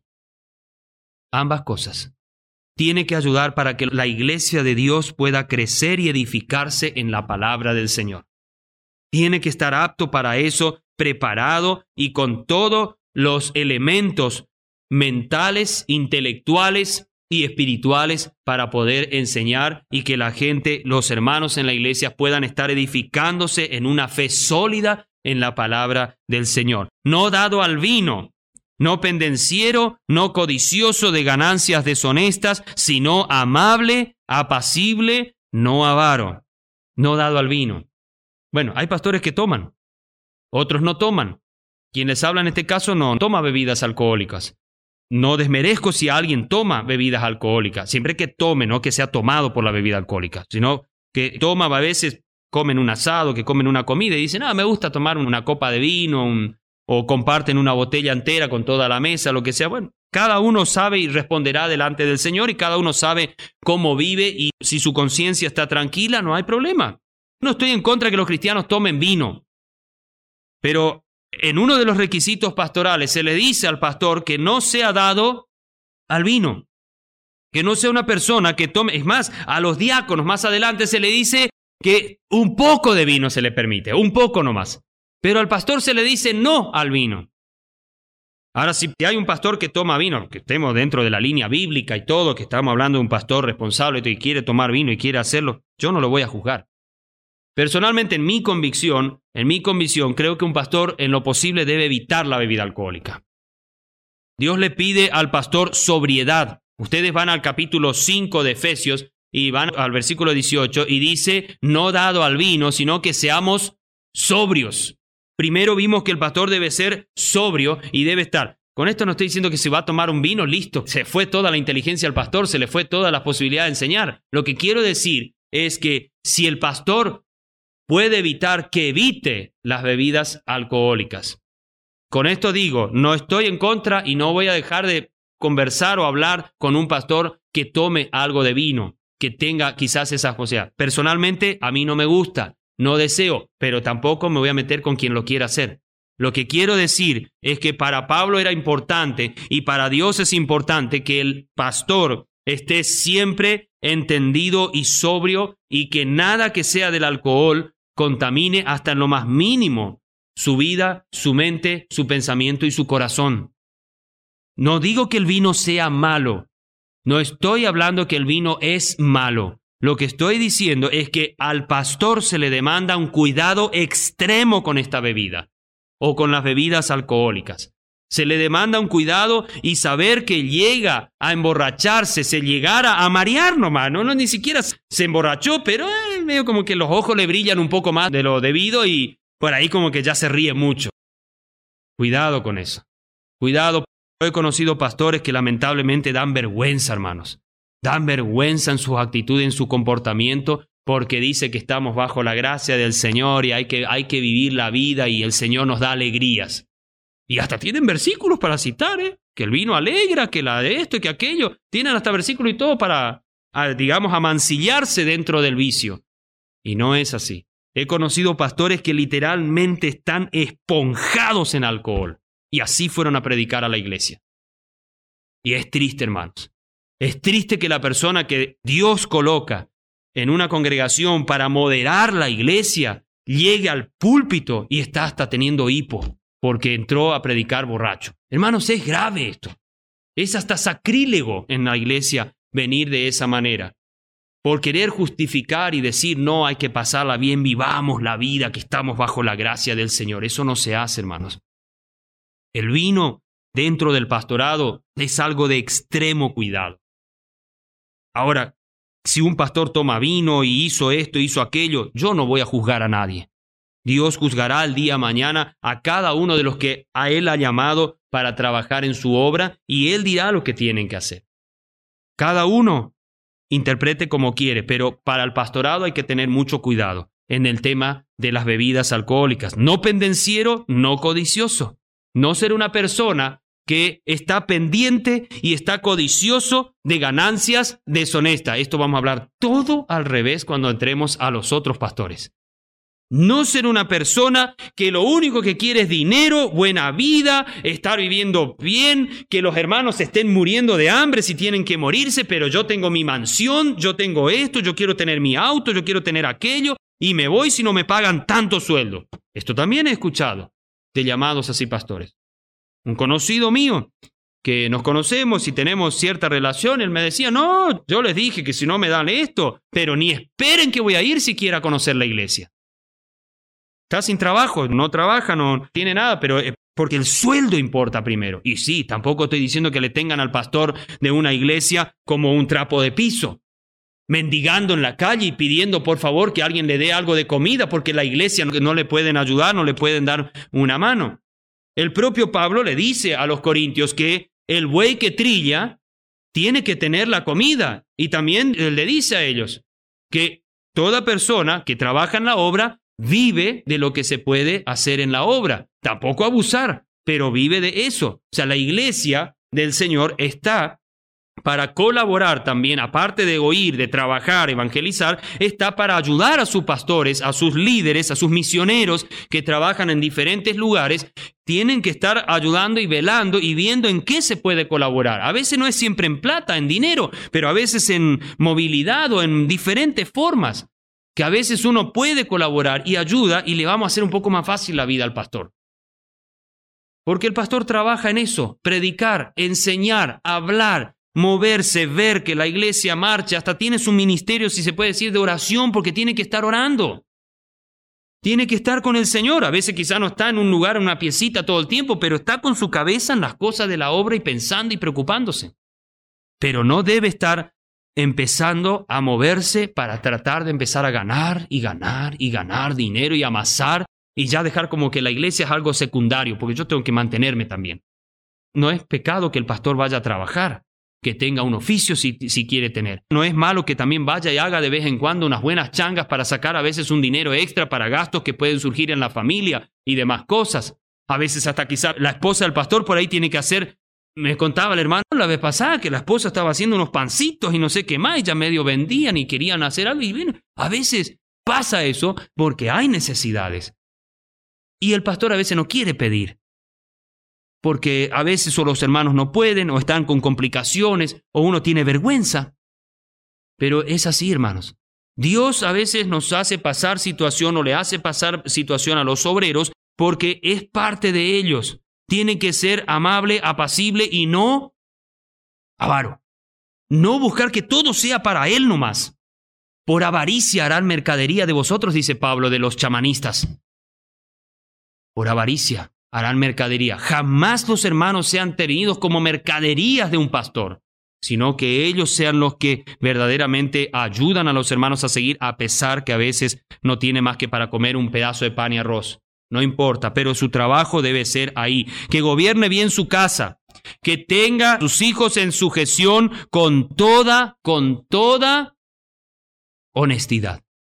Ambas cosas. Tiene que ayudar para que la iglesia de Dios pueda crecer y edificarse en la palabra del Señor. Tiene que estar apto para eso, preparado y con todos los elementos mentales, intelectuales y espirituales para poder enseñar y que la gente, los hermanos en la iglesia puedan estar edificándose en una fe sólida en la palabra del Señor. No dado al vino, no pendenciero, no codicioso de ganancias deshonestas, sino amable, apacible, no avaro, no dado al vino. Bueno, hay pastores que toman, otros no toman. Quien les habla en este caso no toma bebidas alcohólicas. No desmerezco si alguien toma bebidas alcohólicas, siempre que tome, no que sea tomado por la bebida alcohólica, sino que toma, a veces comen un asado, que comen una comida y dicen, me gusta tomar una copa de vino, o comparten una botella entera con toda la mesa, lo que sea. Bueno, cada uno sabe y responderá delante del Señor y cada uno sabe cómo vive y si su conciencia está tranquila, no hay problema. No estoy en contra de que los cristianos tomen vino, pero en uno de los requisitos pastorales se le dice al pastor que no sea dado al vino, que no sea una persona que tome. Es más, a los diáconos más adelante se le dice que un poco de vino se le permite, un poco nomás. Pero al pastor se le dice no al vino. Ahora, si hay un pastor que toma vino, que estemos dentro de la línea bíblica y todo, que estamos hablando de un pastor responsable y quiere tomar vino y quiere hacerlo, yo no lo voy a juzgar. Personalmente, en mi convicción, creo que un pastor en lo posible debe evitar la bebida alcohólica. Dios le pide al pastor sobriedad. Ustedes van al capítulo 5 de Efesios y van al versículo 18 y dice, no dado al vino, sino que seamos sobrios. Primero vimos que el pastor debe ser sobrio y debe estar. Con esto no estoy diciendo que se va a tomar un vino, listo. Se fue toda la inteligencia al pastor, se le fue toda la posibilidad de enseñar. Lo que quiero decir es que si el pastor puede evitar, que evite las bebidas alcohólicas. Con esto digo, no estoy en contra y no voy a dejar de conversar o hablar con un pastor que tome algo de vino, que tenga quizás esa posibilidad. Personalmente, a mí no me gusta, no deseo, pero tampoco me voy a meter con quien lo quiera hacer. Lo que quiero decir es que para Pablo era importante y para Dios es importante que el pastor esté siempre entendido y sobrio y que nada que sea del alcohol contamine hasta en lo más mínimo su vida, su mente, su pensamiento y su corazón. No digo que el vino sea malo. No estoy hablando que el vino es malo. Lo que estoy diciendo es que al pastor se le demanda un cuidado extremo con esta bebida o con las bebidas alcohólicas. Se le demanda un cuidado y saber que llega a emborracharse, se llegara a marear nomás, no ni siquiera se emborrachó, pero medio como que los ojos le brillan un poco más de lo debido y por ahí como que ya se ríe mucho. Cuidado con eso. Cuidado. He conocido pastores que lamentablemente dan vergüenza, hermanos. Dan vergüenza en su actitud y en su comportamiento porque dice que estamos bajo la gracia del Señor y hay que vivir la vida y el Señor nos da alegrías. Y hasta tienen versículos para citar, que el vino alegra, que la de esto y que aquello. Tienen hasta versículos y todo para, digamos, amancillarse dentro del vicio. Y no es así. He conocido pastores que literalmente están esponjados en alcohol. Y así fueron a predicar a la iglesia. Y es triste, hermanos. Es triste que la persona que Dios coloca en una congregación para moderar la iglesia llegue al púlpito y está hasta teniendo hipo porque entró a predicar borracho. Hermanos, es grave esto. Es hasta sacrílego en la iglesia venir de esa manera. Por querer justificar y decir, no, hay que pasarla bien, vivamos la vida, que estamos bajo la gracia del Señor. Eso no se hace, hermanos. El vino dentro del pastorado es algo de extremo cuidado. Ahora, si un pastor toma vino y hizo esto, hizo aquello, yo no voy a juzgar a nadie. Dios juzgará el día mañana a cada uno de los que a Él ha llamado para trabajar en su obra y Él dirá lo que tienen que hacer. Cada uno interprete como quiere, pero para el pastorado hay que tener mucho cuidado en el tema de las bebidas alcohólicas. No pendenciero, no codicioso. No ser una persona que está pendiente y está codicioso de ganancias deshonestas. Esto vamos a hablar todo al revés cuando entremos a los otros pastores. No ser una persona que lo único que quiere es dinero, buena vida, estar viviendo bien, que los hermanos estén muriendo de hambre si tienen que morirse, pero yo tengo mi mansión, yo tengo esto, yo quiero tener mi auto, yo quiero tener aquello y me voy si no me pagan tanto sueldo. Esto también he escuchado de llamados así pastores. Un conocido mío que nos conocemos y tenemos cierta relación, él me decía, no, yo les dije que si no me dan esto, pero ni esperen que voy a ir siquiera a conocer la iglesia. Está sin trabajo, no trabaja, no tiene nada, pero porque el sueldo importa primero. Y sí, tampoco estoy diciendo que le tengan al pastor de una iglesia como un trapo de piso, mendigando en la calle y pidiendo por favor que alguien le dé algo de comida porque la iglesia no le pueden ayudar, no le pueden dar una mano. El propio Pablo le dice a los corintios que el buey que trilla tiene que tener la comida. Y también le dice a ellos que toda persona que trabaja en la obra vive de lo que se puede hacer en la obra. Tampoco abusar, pero vive de eso. O sea, la iglesia del Señor está para colaborar también, aparte de oír, de trabajar, evangelizar, está para ayudar a sus pastores, a sus líderes, a sus misioneros que trabajan en diferentes lugares. Tienen que estar ayudando y velando y viendo en qué se puede colaborar. A veces no es siempre en plata, en dinero, pero a veces en movilidad o en diferentes formas. Que a veces uno puede colaborar y ayuda y le vamos a hacer un poco más fácil la vida al pastor. Porque el pastor trabaja en eso, predicar, enseñar, hablar, moverse, ver que la iglesia marcha, hasta tiene su ministerio, si se puede decir, de oración, porque tiene que estar orando. Tiene que estar con el Señor. A veces quizá no está en un lugar, en una piecita todo el tiempo, pero está con su cabeza en las cosas de la obra y pensando y preocupándose. Pero no debe estar empezando a moverse para tratar de empezar a ganar y ganar y ganar dinero y amasar y ya dejar como que la iglesia es algo secundario, porque yo tengo que mantenerme también. No es pecado que el pastor vaya a trabajar, que tenga un oficio si quiere tener. No es malo que también vaya y haga de vez en cuando unas buenas changas para sacar a veces un dinero extra para gastos que pueden surgir en la familia y demás cosas. A veces hasta quizá la esposa del pastor por ahí tiene que hacer. Me contaba el hermano la vez pasada que la esposa estaba haciendo unos pancitos y no sé qué más, y ya medio vendían y querían hacer algo. Y bueno, a veces pasa eso porque hay necesidades. Y el pastor a veces no quiere pedir. Porque a veces o los hermanos no pueden, o están con complicaciones, o uno tiene vergüenza. Pero es así, hermanos. Dios a veces nos hace pasar situación o le hace pasar situación a los obreros porque es parte de ellos. Tiene que ser amable, apacible y no avaro. No buscar que todo sea para él nomás. Por avaricia harán mercadería de vosotros, dice Pablo, de los chamanistas. Por avaricia harán mercadería. Jamás los hermanos sean tenidos como mercaderías de un pastor, sino que ellos sean los que verdaderamente ayudan a los hermanos a seguir, a pesar que a veces no tiene más que para comer un pedazo de pan y arroz. No importa, pero su trabajo debe ser ahí. Que gobierne bien su casa, que tenga a sus hijos en sujeción con toda honestidad.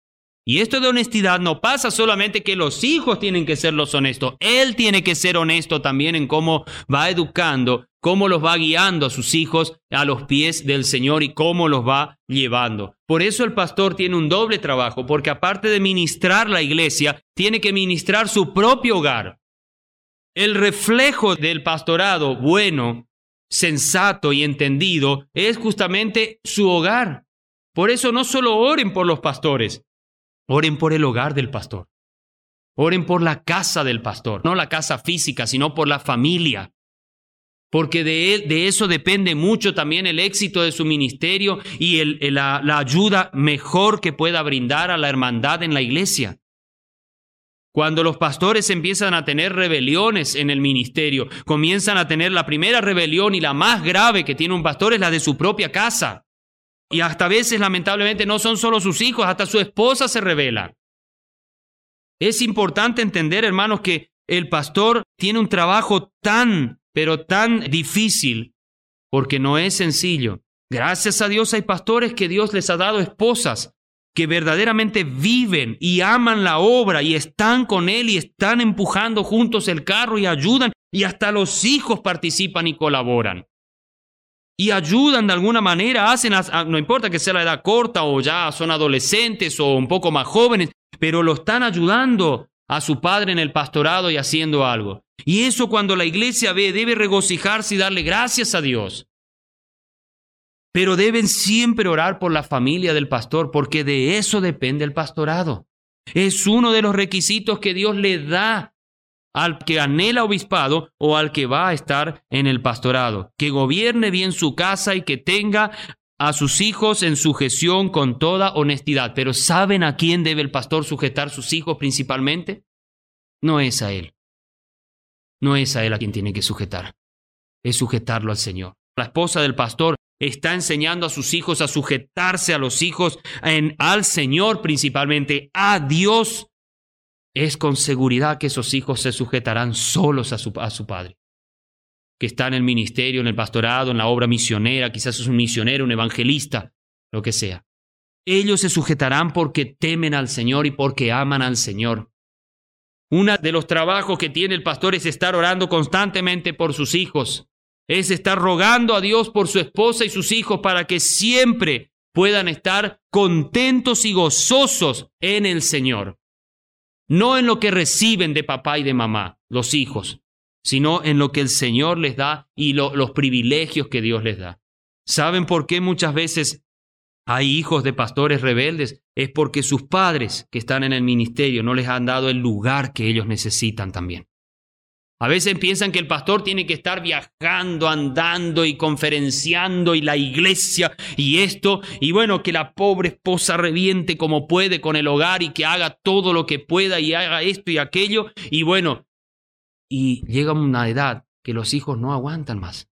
Y esto de honestidad no pasa solamente que los hijos tienen que ser los honestos. Él tiene que ser honesto también en cómo va educando, cómo los va guiando a sus hijos a los pies del Señor y cómo los va llevando. Por eso el pastor tiene un doble trabajo, porque aparte de ministrar la iglesia, tiene que ministrar su propio hogar. El reflejo del pastorado bueno, sensato y entendido es justamente su hogar. Por eso no solo oren por los pastores, oren por el hogar del pastor. Oren por la casa del pastor, no la casa física, sino por la familia. Porque de eso depende mucho también el éxito de su ministerio y la ayuda mejor que pueda brindar a la hermandad en la iglesia. Cuando los pastores empiezan a tener rebeliones en el ministerio, comienzan a tener la primera rebelión y la más grave que tiene un pastor es la de su propia casa. Y hasta a veces, lamentablemente, no son solo sus hijos, hasta su esposa se rebela. Es importante entender, hermanos, que el pastor tiene un trabajo pero tan difícil, porque no es sencillo. Gracias a Dios hay pastores que Dios les ha dado esposas que verdaderamente viven y aman la obra y están con Él y están empujando juntos el carro y ayudan, y hasta los hijos participan y colaboran. Y ayudan de alguna manera, no importa que sea la edad corta o ya son adolescentes o un poco más jóvenes, pero lo están ayudando a su padre en el pastorado y haciendo algo. Y eso cuando la iglesia ve, debe regocijarse y darle gracias a Dios. Pero deben siempre orar por la familia del pastor, porque de eso depende el pastorado. Es uno de los requisitos que Dios le da al que anhela obispado o al que va a estar en el pastorado, que gobierne bien su casa y que tenga a sus hijos en sujeción con toda honestidad. Pero ¿saben a quién debe el pastor sujetar sus hijos principalmente? No es a él. No es a él a quien tiene que sujetar. Es sujetarlo al Señor. La esposa del pastor está enseñando a sus hijos a sujetarse a los hijos al Señor principalmente, a Dios. Es con seguridad que esos hijos se sujetarán solos a su padre, que está en el ministerio, en el pastorado, en la obra misionera, quizás es un misionero, un evangelista, lo que sea. Ellos se sujetarán porque temen al Señor y porque aman al Señor. Uno de los trabajos que tiene el pastor es estar orando constantemente por sus hijos. Es estar rogando a Dios por su esposa y sus hijos para que siempre puedan estar contentos y gozosos en el Señor. No en lo que reciben de papá y de mamá, los hijos, sino en lo que el Señor les da y los privilegios que Dios les da. ¿Saben por qué muchas veces hay hijos de pastores rebeldes? Es porque sus padres que están en el ministerio no les han dado el lugar que ellos necesitan también. A veces piensan que el pastor tiene que estar viajando, andando y conferenciando y la iglesia y esto. Y bueno, que la pobre esposa reviente como puede con el hogar y que haga todo lo que pueda y haga esto y aquello. Y bueno, y llega una edad que los hijos no aguantan más.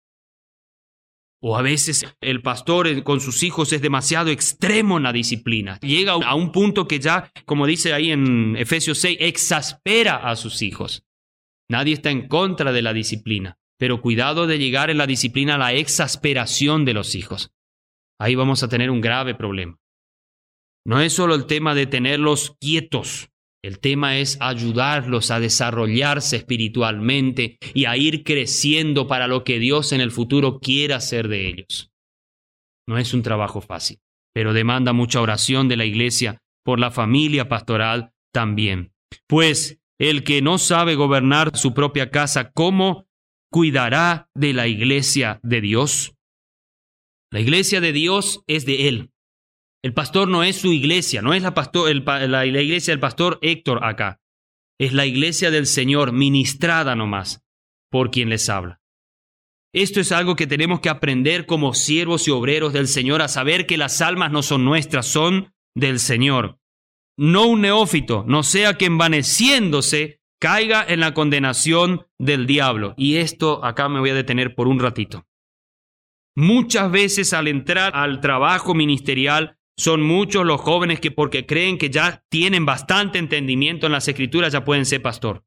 O a veces el pastor con sus hijos es demasiado extremo en la disciplina. Llega a un punto que ya, como dice ahí en Efesios 6, exaspera a sus hijos. Nadie está en contra de la disciplina, pero cuidado de llegar en la disciplina a la exasperación de los hijos. Ahí vamos a tener un grave problema. No es solo el tema de tenerlos quietos, el tema es ayudarlos a desarrollarse espiritualmente y a ir creciendo para lo que Dios en el futuro quiera hacer de ellos. No es un trabajo fácil, pero demanda mucha oración de la iglesia por la familia pastoral también. Pues el que no sabe gobernar su propia casa, ¿cómo cuidará de la iglesia de Dios? La iglesia de Dios es de Él. El pastor no es su iglesia, no es la iglesia del pastor Héctor acá. Es la iglesia del Señor, ministrada nomás por quien les habla. Esto es algo que tenemos que aprender como siervos y obreros del Señor, a saber que las almas no son nuestras, son del Señor. No un neófito, no sea que envaneciéndose caiga en la condenación del diablo. Y esto acá me voy a detener por un ratito. Muchas veces al entrar al trabajo ministerial son muchos los jóvenes que porque creen que ya tienen bastante entendimiento en las Escrituras ya pueden ser pastor.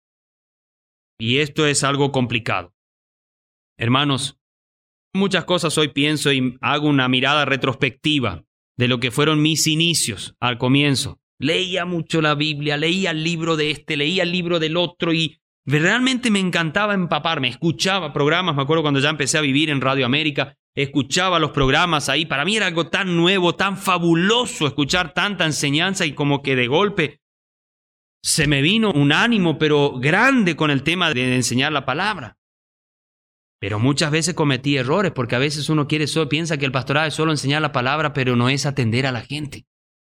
Y esto es algo complicado. Hermanos, muchas cosas hoy pienso y hago una mirada retrospectiva de lo que fueron mis inicios al comienzo. Leía mucho la Biblia, leía el libro de este, leía el libro del otro y realmente me encantaba empaparme. Escuchaba programas, me acuerdo cuando ya empecé a vivir en Radio América, escuchaba los programas ahí. Para mí era algo tan nuevo, tan fabuloso escuchar tanta enseñanza y como que de golpe se me vino un ánimo, pero grande con el tema de enseñar la palabra. Pero muchas veces cometí errores porque a veces uno piensa que el pastorado es solo enseñar la palabra, pero no es atender a la gente.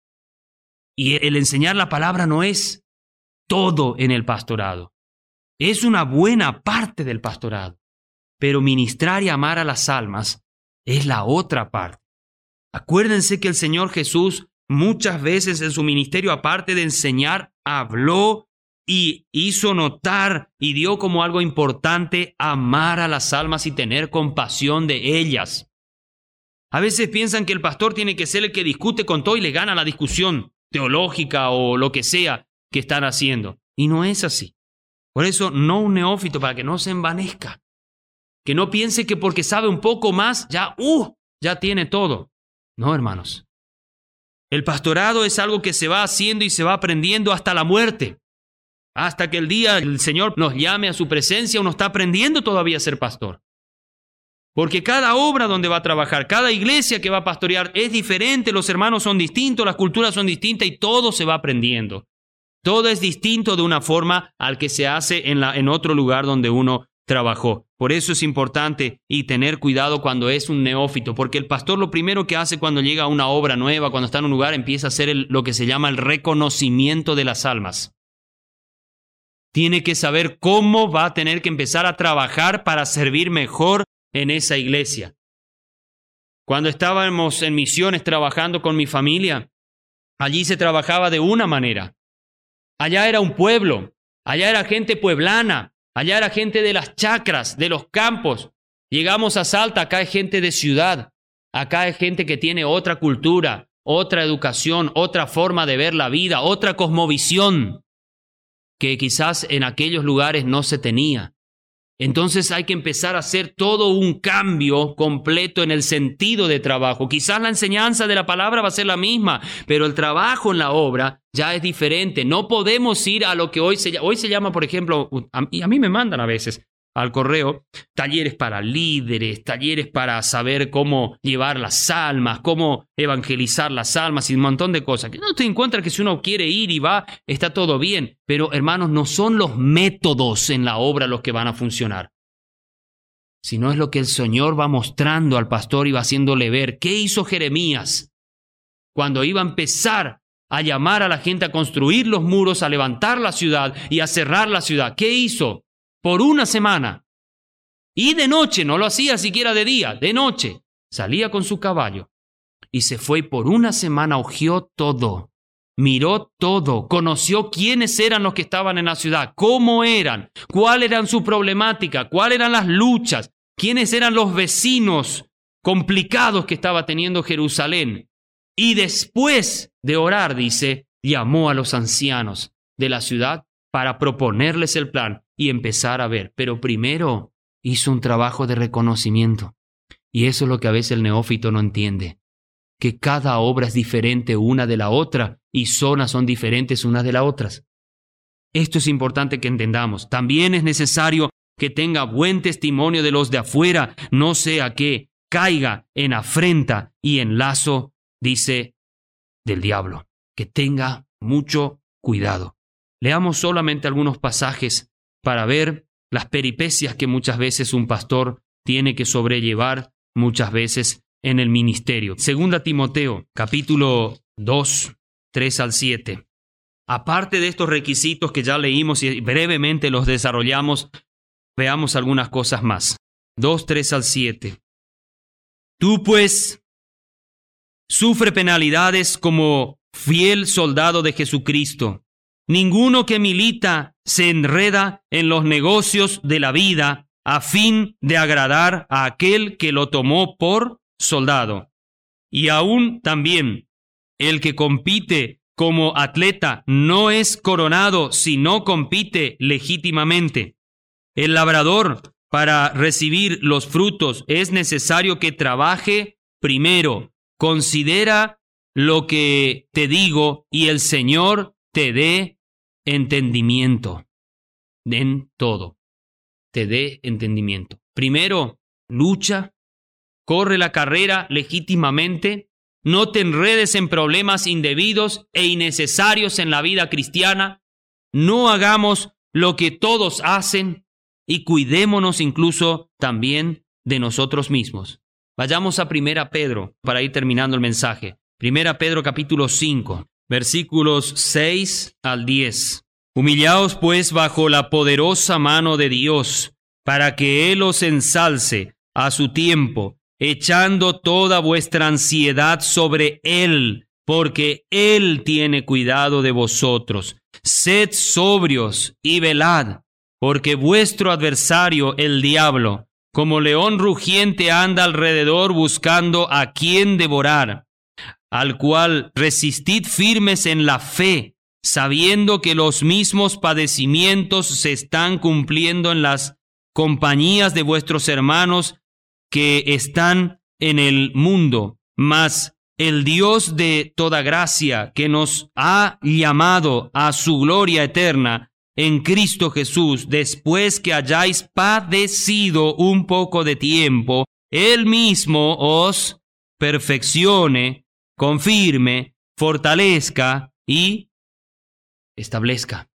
Y el enseñar la palabra no es todo en el pastorado. Es una buena parte del pastorado. Pero ministrar y amar a las almas es la otra parte. Acuérdense que el Señor Jesús muchas veces en su ministerio, aparte de enseñar, habló y hizo notar y dio como algo importante amar a las almas y tener compasión de ellas. A veces piensan que el pastor tiene que ser el que discute con todo y le gana la discusión teológica o lo que sea que están haciendo. Y no es así. Por eso, no un neófito, para que no se envanezca. Que no piense que porque sabe un poco más, ya tiene todo. No, hermanos. El pastorado es algo que se va haciendo y se va aprendiendo hasta la muerte. Hasta que el día el Señor nos llame a su presencia, uno está aprendiendo todavía a ser pastor. Porque cada obra donde va a trabajar, cada iglesia que va a pastorear es diferente, los hermanos son distintos, las culturas son distintas y todo se va aprendiendo. Todo es distinto de una forma al que se hace en otro lugar donde uno trabajó. Por eso es importante y tener cuidado cuando es un neófito, porque el pastor lo primero que hace cuando llega a una obra nueva, cuando está en un lugar, empieza a hacer lo que se llama el reconocimiento de las almas. Tiene que saber cómo va a tener que empezar a trabajar para servir mejor en esa iglesia. Cuando estábamos en misiones trabajando con mi familia, allí se trabajaba de una manera. Allá era un pueblo, allá era gente pueblana, allá era gente de las chacras, de los campos. Llegamos a Salta, acá hay gente de ciudad, acá hay gente que tiene otra cultura, otra educación, otra forma de ver la vida, otra cosmovisión que quizás en aquellos lugares no se tenía. Entonces hay que empezar a hacer todo un cambio completo en el sentido de trabajo. Quizás la enseñanza de la palabra va a ser la misma, pero el trabajo en la obra ya es diferente. No podemos ir a lo que hoy se llama, por ejemplo, y a mí me mandan a veces al correo, talleres para líderes, talleres para saber cómo llevar las almas, cómo evangelizar las almas y un montón de cosas. Que no te encuentras que si uno quiere ir y va, está todo bien. Pero, hermanos, no son los métodos en la obra los que van a funcionar, sino es lo que el Señor va mostrando al pastor y va haciéndole ver. ¿Qué hizo Jeremías cuando iba a empezar a llamar a la gente a construir los muros, a levantar la ciudad y a cerrar la ciudad? ¿Qué hizo? Por una semana. Y de noche, no lo hacía siquiera de día, de noche. Salía con su caballo y se fue por una semana, hojeó todo, miró todo, conoció quiénes eran los que estaban en la ciudad, cómo eran, cuál eran su problemática, cuáles eran las luchas, quiénes eran los vecinos complicados que estaba teniendo Jerusalén. Y después de orar, dice, llamó a los ancianos de la ciudad para proponerles el plan y empezar a ver. Pero primero hizo un trabajo de reconocimiento. Y eso es lo que a veces el neófito no entiende. Que cada obra es diferente una de la otra y zonas son diferentes unas de las otras. Esto es importante que entendamos. También es necesario que tenga buen testimonio de los de afuera, no sea que caiga en afrenta y en lazo, dice, del diablo. Que tenga mucho cuidado. Leamos solamente algunos pasajes para ver las peripecias que muchas veces un pastor tiene que sobrellevar muchas veces en el ministerio. Segunda Timoteo, capítulo 2, 3 al 7. Aparte de estos requisitos que ya leímos y brevemente los desarrollamos, veamos algunas cosas más. 2, 3 al 7. Tú pues sufre penalidades como fiel soldado de Jesucristo. Ninguno que milita se enreda en los negocios de la vida a fin de agradar a aquel que lo tomó por soldado. Y aún también el que compite como atleta no es coronado si no compite legítimamente. El labrador, para recibir los frutos, es necesario que trabaje primero. Considera lo que te digo y el Señor te dé entendimiento en todo. Te dé entendimiento. Primero, lucha, corre la carrera legítimamente, no te enredes en problemas indebidos e innecesarios en la vida cristiana, no hagamos lo que todos hacen y cuidémonos incluso también de nosotros mismos. Vayamos a 1 Pedro para ir terminando el mensaje. 1 Pedro capítulo 5, versículos 6 al 10. Humillaos pues bajo la poderosa mano de Dios, para que Él os ensalce a su tiempo, echando toda vuestra ansiedad sobre Él, porque Él tiene cuidado de vosotros. Sed sobrios y velad, porque vuestro adversario, el diablo, como león rugiente anda alrededor buscando a quien devorar, al cual resistid firmes en la fe, sabiendo que los mismos padecimientos se están cumpliendo en las compañías de vuestros hermanos que están en el mundo. Mas el Dios de toda gracia, que nos ha llamado a su gloria eterna en Cristo Jesús, después que hayáis padecido un poco de tiempo, Él mismo os perfeccione, confirme, fortalezca y establezca.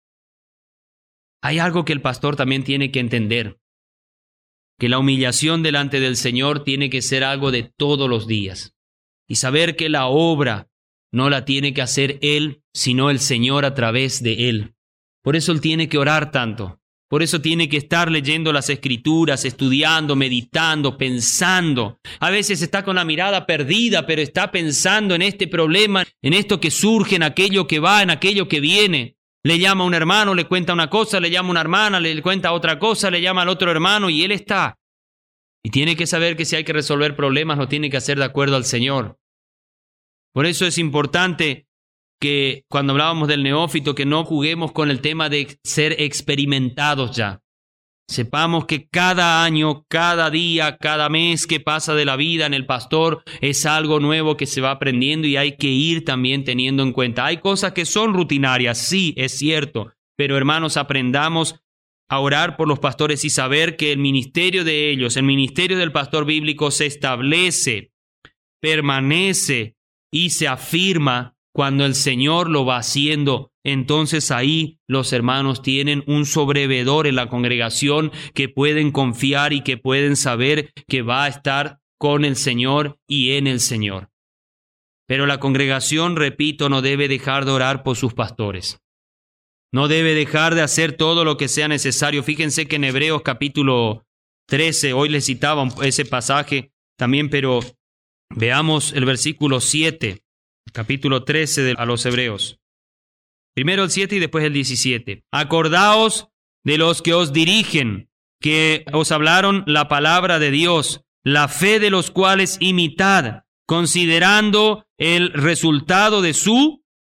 Hay algo que el pastor también tiene que entender, que la humillación delante del Señor tiene que ser algo de todos los días, y saber que la obra no la tiene que hacer Él, sino el Señor a través de Él. Por eso Él tiene que orar tanto, por eso tiene que estar leyendo las Escrituras, estudiando, meditando, pensando. A veces está con la mirada perdida, pero está pensando en este problema, en esto que surge, en aquello que va, en aquello que viene. Le llama a un hermano, le cuenta una cosa, le llama a una hermana, le cuenta otra cosa, le llama al otro hermano y él está. Y tiene que saber que si hay que resolver problemas, lo tiene que hacer de acuerdo al Señor. Por eso es importante que cuando hablábamos del neófito, que no juguemos con el tema de ser experimentados ya. Sepamos que cada año, cada día, cada mes que pasa de la vida en el pastor es algo nuevo que se va aprendiendo y hay que ir también teniendo en cuenta. Hay cosas que son rutinarias, sí, es cierto, pero hermanos, aprendamos a orar por los pastores y saber que el ministerio de ellos, el ministerio del pastor bíblico se establece, permanece y se afirma cuando el Señor lo va haciendo. Entonces ahí los hermanos tienen un sobrevedor en la congregación que pueden confiar y que pueden saber que va a estar con el Señor y en el Señor. Pero la congregación, repito, no debe dejar de orar por sus pastores. No debe dejar de hacer todo lo que sea necesario. Fíjense que en Hebreos capítulo 13, hoy les citaba ese pasaje también, pero veamos el versículo 7. Capítulo 13 a los Hebreos. Primero el 7 y después el 17. Acordaos de los que os dirigen, que os hablaron la palabra de Dios, la fe de los cuales imitad, considerando el resultado de su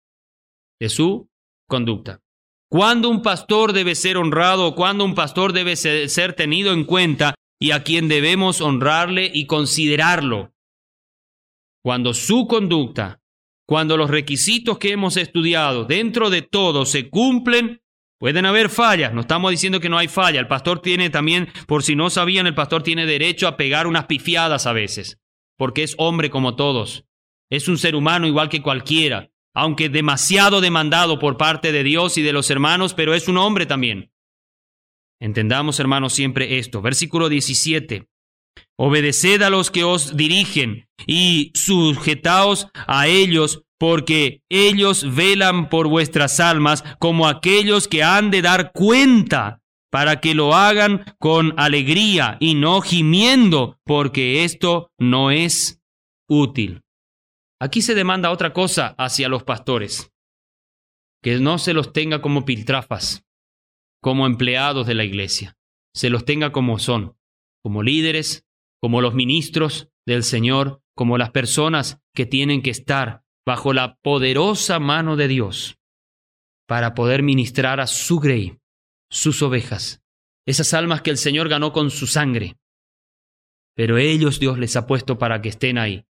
conducta. ¿Cuándo un pastor debe ser honrado? ¿Cuándo un pastor debe ser tenido en cuenta y a quien debemos honrarle y considerarlo? Cuando su conducta, cuando los requisitos que hemos estudiado dentro de todo se cumplen, pueden haber fallas. No estamos diciendo que no hay falla. El pastor tiene también, por si no sabían, el pastor tiene derecho a pegar unas pifiadas a veces, porque es hombre como todos. Es un ser humano igual que cualquiera, aunque demasiado demandado por parte de Dios y de los hermanos, pero es un hombre también. Entendamos, hermanos, siempre esto. Versículo 17. Obedeced a los que os dirigen y sujetaos a ellos, porque ellos velan por vuestras almas como aquellos que han de dar cuenta, para que lo hagan con alegría y no gimiendo, porque esto no es útil. Aquí se demanda otra cosa hacia los pastores, que no se los tenga como piltrafas, como empleados de la iglesia, se los tenga como son, como líderes, como los ministros del Señor, como las personas que tienen que estar bajo la poderosa mano de Dios para poder ministrar a su grey, sus ovejas, esas almas que el Señor ganó con su sangre. Pero ellos Dios les ha puesto para que estén ahí.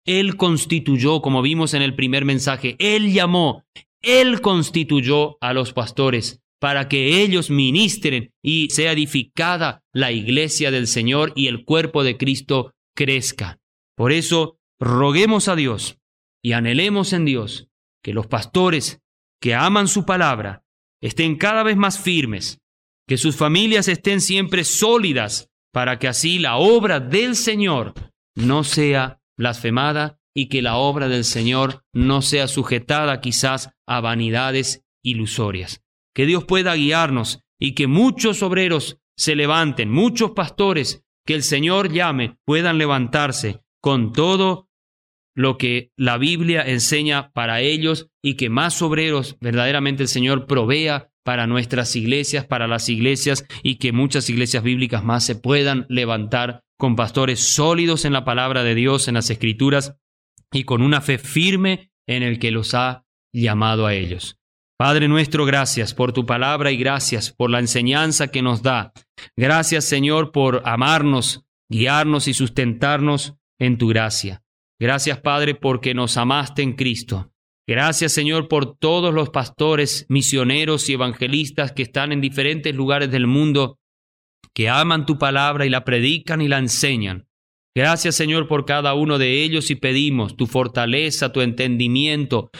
Él constituyó, como vimos en el primer mensaje, Él llamó, Él constituyó a los pastores para que ellos ministren y sea edificada la iglesia del Señor y el cuerpo de Cristo crezca. Por eso, roguemos a Dios y anhelemos en Dios que los pastores que aman su palabra estén cada vez más firmes, que sus familias estén siempre sólidas, para que así la obra del Señor no sea blasfemada y que la obra del Señor no sea sujetada quizás a vanidades ilusorias. Que Dios pueda guiarnos y que muchos obreros se levanten, muchos pastores que el Señor llame puedan levantarse con todo lo que la Biblia enseña para ellos y que más obreros verdaderamente el Señor provea para nuestras iglesias, para las iglesias, y que muchas iglesias bíblicas más se puedan levantar con pastores sólidos en la palabra de Dios, en las Escrituras, y con una fe firme en el que los ha llamado a ellos. Padre nuestro, gracias por tu palabra y gracias por la enseñanza que nos da. Gracias, Señor, por amarnos, guiarnos y sustentarnos en tu gracia. Gracias, Padre, porque nos amaste en Cristo. Gracias, Señor, por todos los pastores, misioneros y evangelistas que están en diferentes lugares del mundo, que aman tu palabra y la predican y la enseñan. Gracias, Señor, por cada uno de ellos y pedimos tu fortaleza, tu entendimiento,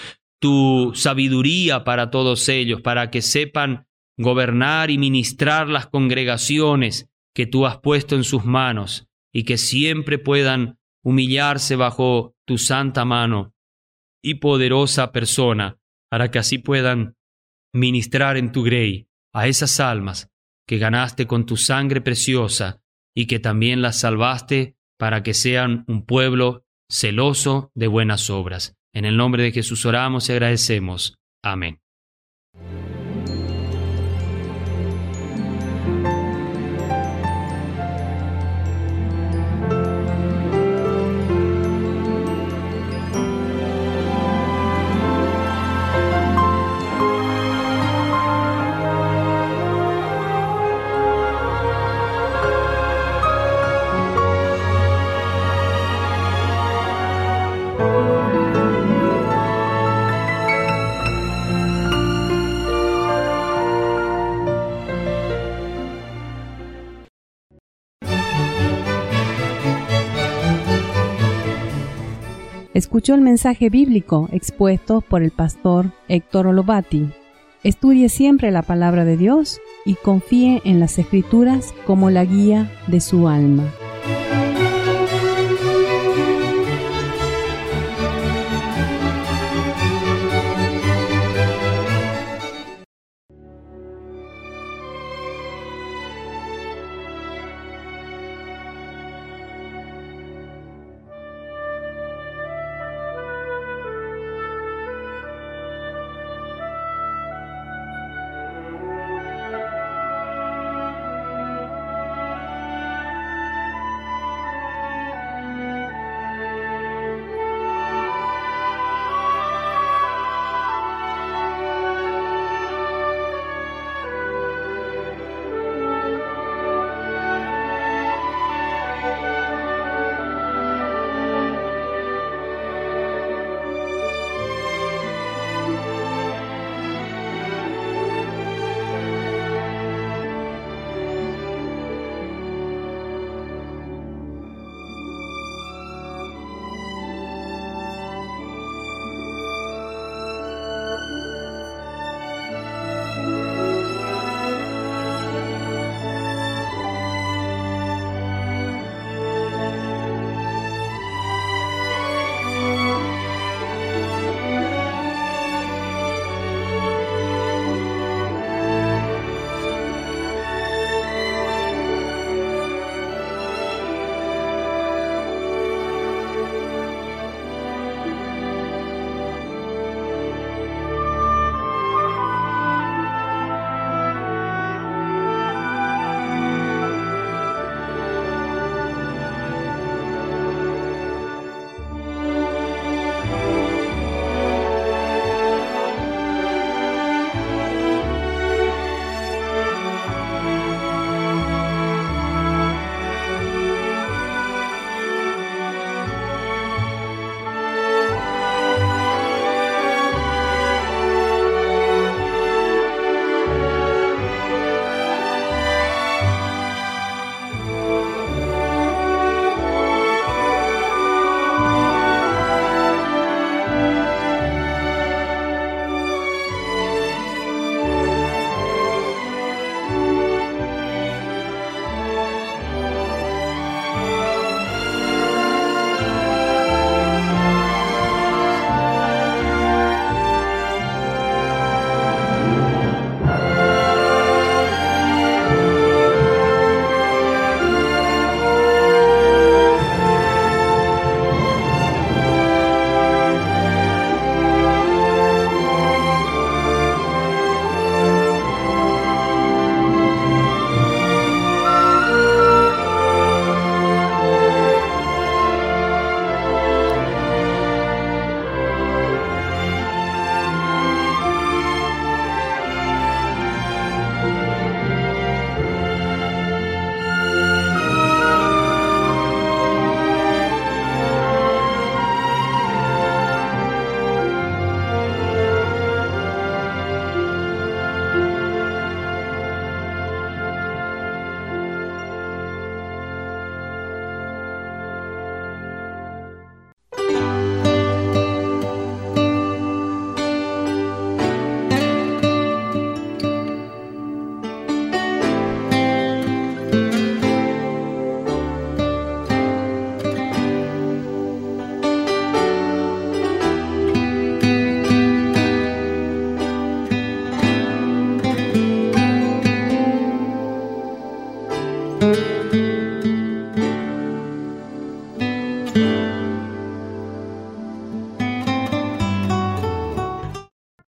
tu sabiduría para todos ellos, para que sepan gobernar y ministrar las congregaciones que tú has puesto en sus manos y que siempre puedan humillarse bajo tu santa mano y poderosa persona, para que así puedan ministrar en tu grey a esas almas que ganaste con tu sangre preciosa y que también las salvaste para que sean un pueblo celoso de buenas obras. En el nombre de Jesús oramos y agradecemos. Amén. Escuchó el mensaje bíblico expuesto por el pastor Héctor Olovati. Estudie siempre la palabra de Dios y confíe en las Escrituras como la guía de su alma.